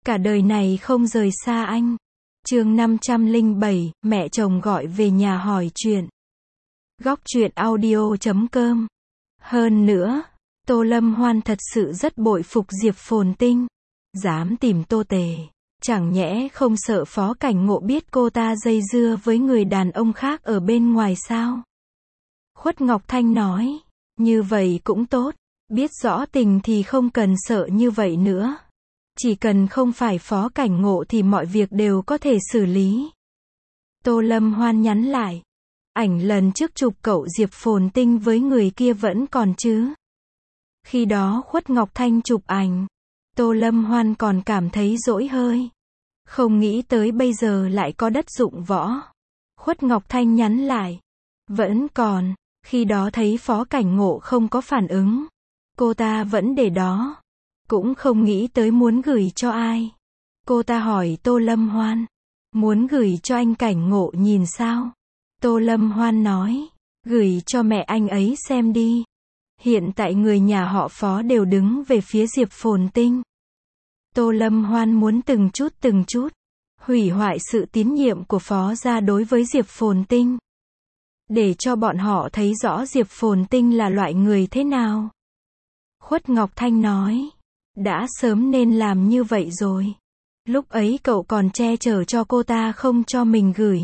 Cả đời này không rời xa anh. Chương 507, mẹ chồng gọi về nhà hỏi chuyện. Góc truyện audio.com. Hơn nữa, Tô Lâm Hoan thật sự rất bội phục Diệp Phồn Tinh. Dám tìm Tô Tề. Chẳng nhẽ không sợ Phó Cảnh Ngộ biết cô ta dây dưa với người đàn ông khác ở bên ngoài sao? Khuất Ngọc Thanh nói. Như vậy cũng tốt. Biết rõ tình thì không cần sợ như vậy nữa. Chỉ cần không phải Phó Cảnh Ngộ thì mọi việc đều có thể xử lý. Tô Lâm Hoan nhắn lại. Ảnh lần trước chụp cậu Diệp Phồn Tinh với người kia vẫn còn chứ? Khi đó Khuất Ngọc Thanh chụp ảnh. Tô Lâm Hoan còn cảm thấy dỗi hơi. Không nghĩ tới bây giờ lại có đất dụng võ. Khuất Ngọc Thanh nhắn lại. Vẫn còn. Khi đó thấy Phó Cảnh Ngộ không có phản ứng. Cô ta vẫn để đó. Cũng không nghĩ tới muốn gửi cho ai. Cô ta hỏi Tô Lâm Hoan. Muốn gửi cho anh Cảnh Ngộ nhìn sao? Tô Lâm Hoan nói. Gửi cho mẹ anh ấy xem đi. Hiện tại người nhà họ Phó đều đứng về phía Diệp Phồn Tinh. Tô Lâm Hoan muốn từng chút hủy hoại sự tín nhiệm của Phó gia đối với Diệp Phồn Tinh. Để cho bọn họ thấy rõ Diệp Phồn Tinh là loại người thế nào. Khuất Ngọc Thanh nói. Đã sớm nên làm như vậy rồi. Lúc ấy cậu còn che chở cho cô ta không cho mình gửi.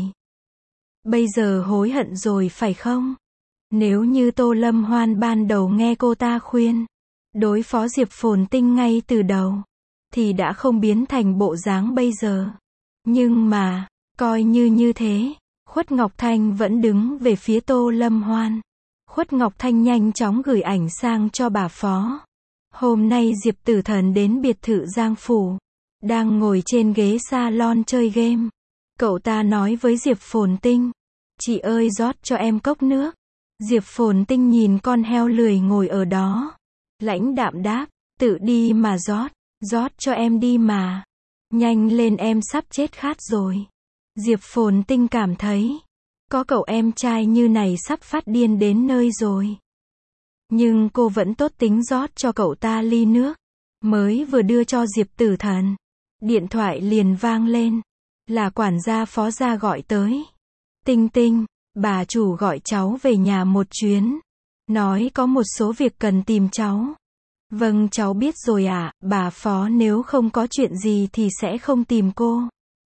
Bây giờ hối hận rồi phải không? Nếu như Tô Lâm Hoan ban đầu nghe cô ta khuyên, đối phó Diệp Phồn Tinh ngay từ đầu, thì đã không biến thành bộ dáng bây giờ. Nhưng mà, coi như thế, Khuất Ngọc Thanh vẫn đứng về phía Tô Lâm Hoan. Khuất Ngọc Thanh nhanh chóng gửi ảnh sang cho bà Phó. Hôm nay Diệp Tử Thần đến biệt thự Giang Phủ. Đang ngồi trên ghế salon chơi game. Cậu ta nói với Diệp Phồn Tinh. Chị ơi rót cho em cốc nước. Diệp Phồn Tinh nhìn con heo lười ngồi ở đó. Lãnh đạm đáp. Tự đi mà rót cho em đi mà. Nhanh lên em sắp chết khát rồi. Diệp Phồn Tinh cảm thấy. Có cậu em trai như này sắp phát điên đến nơi rồi. Nhưng cô vẫn tốt tính rót cho cậu ta ly nước. Mới vừa đưa cho Diệp Tử Thần. Điện thoại liền vang lên. Là quản gia Phó gia gọi tới. Tinh Tinh, bà chủ gọi cháu về nhà một chuyến. Nói có một số việc cần tìm cháu. Vâng cháu biết rồi ạ, bà Phó nếu không có chuyện gì thì sẽ không tìm cô.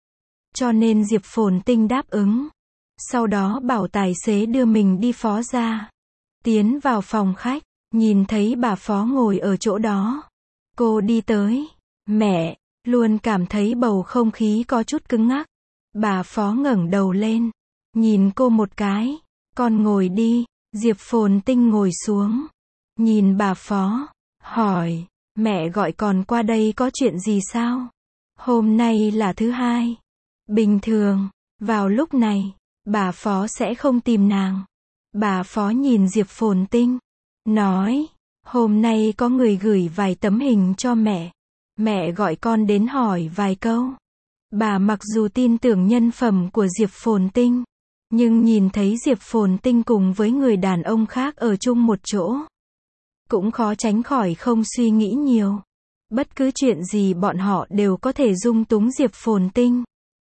Cho nên Diệp Phồn Tinh đáp ứng. Sau đó bảo tài xế đưa mình đi Phó gia. Tiến vào phòng khách, nhìn thấy bà Phó ngồi ở chỗ đó. Cô đi tới. Mẹ, luôn cảm thấy bầu không khí có chút cứng ngắc. Bà Phó ngẩng đầu lên. Nhìn cô một cái. Con ngồi đi. Diệp Phồn Tinh ngồi xuống. Nhìn bà Phó. Hỏi. Mẹ gọi con qua đây có chuyện gì sao? Hôm nay là thứ hai. Bình thường, vào lúc này, bà Phó sẽ không tìm nàng. Bà Phó nhìn Diệp Phồn Tinh. Nói. Hôm nay có người gửi vài tấm hình cho mẹ. Mẹ gọi con đến hỏi vài câu. Bà mặc dù tin tưởng nhân phẩm của Diệp Phồn Tinh. Nhưng nhìn thấy Diệp Phồn Tinh cùng với người đàn ông khác ở chung một chỗ. Cũng khó tránh khỏi không suy nghĩ nhiều. Bất cứ chuyện gì bọn họ đều có thể dung túng Diệp Phồn Tinh.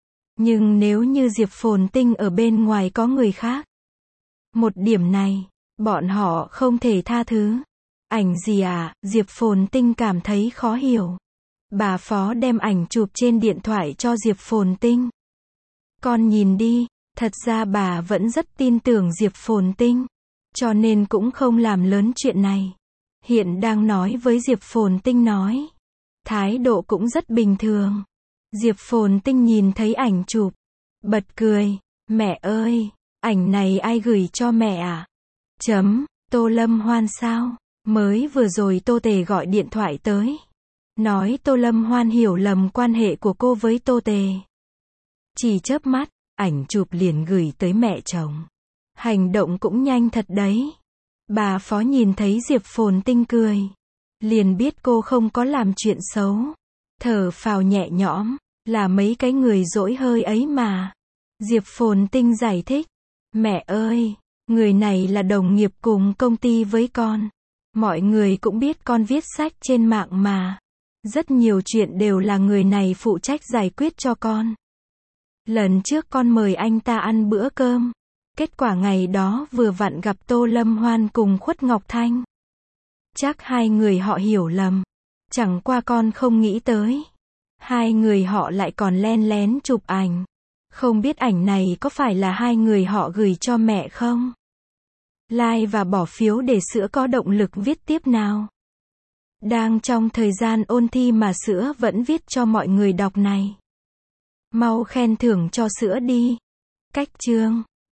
Nhưng nếu như Diệp Phồn Tinh ở bên ngoài có người khác. Một điểm này, bọn họ không thể tha thứ. Ảnh gì à? Diệp Phồn Tinh cảm thấy khó hiểu. Bà Phó đem ảnh chụp trên điện thoại cho Diệp Phồn Tinh. Con nhìn đi, thật ra bà vẫn rất tin tưởng Diệp Phồn Tinh. Cho nên cũng không làm lớn chuyện này. Hiện đang nói với Diệp Phồn Tinh nói. Thái độ cũng rất bình thường. Diệp Phồn Tinh nhìn thấy ảnh chụp. Bật cười. Mẹ ơi, ảnh này ai gửi cho mẹ à? Tô Lâm Hoan sao? Mới vừa rồi Tô Tề gọi điện thoại tới. Nói Tô Lâm Hoan hiểu lầm quan hệ của cô với Tô Tề. Chỉ chớp mắt, ảnh chụp liền gửi tới mẹ chồng. Hành động cũng nhanh thật đấy. Bà Phó nhìn thấy Diệp Phồn Tinh cười. Liền biết cô không có làm chuyện xấu. Thở phào nhẹ nhõm, là mấy cái người dỗi hơi ấy mà. Diệp Phồn Tinh giải thích. Mẹ ơi, người này là đồng nghiệp cùng công ty với con. Mọi người cũng biết con viết sách trên mạng mà. Rất nhiều chuyện đều là người này phụ trách giải quyết cho con. Lần trước con mời anh ta ăn bữa cơm. Kết quả ngày đó vừa vặn gặp Tô Lâm Hoan cùng Khuất Ngọc Thanh. Chắc hai người họ hiểu lầm. Chẳng qua con không nghĩ tới. Hai người họ lại còn len lén chụp ảnh. Không biết ảnh này có phải là hai người họ gửi cho mẹ không? Like và bỏ phiếu để Sữa có động lực viết tiếp nào. Đang trong thời gian ôn thi mà Sữa vẫn viết cho mọi người đọc này. Mau khen thưởng cho Sữa đi. Cách chương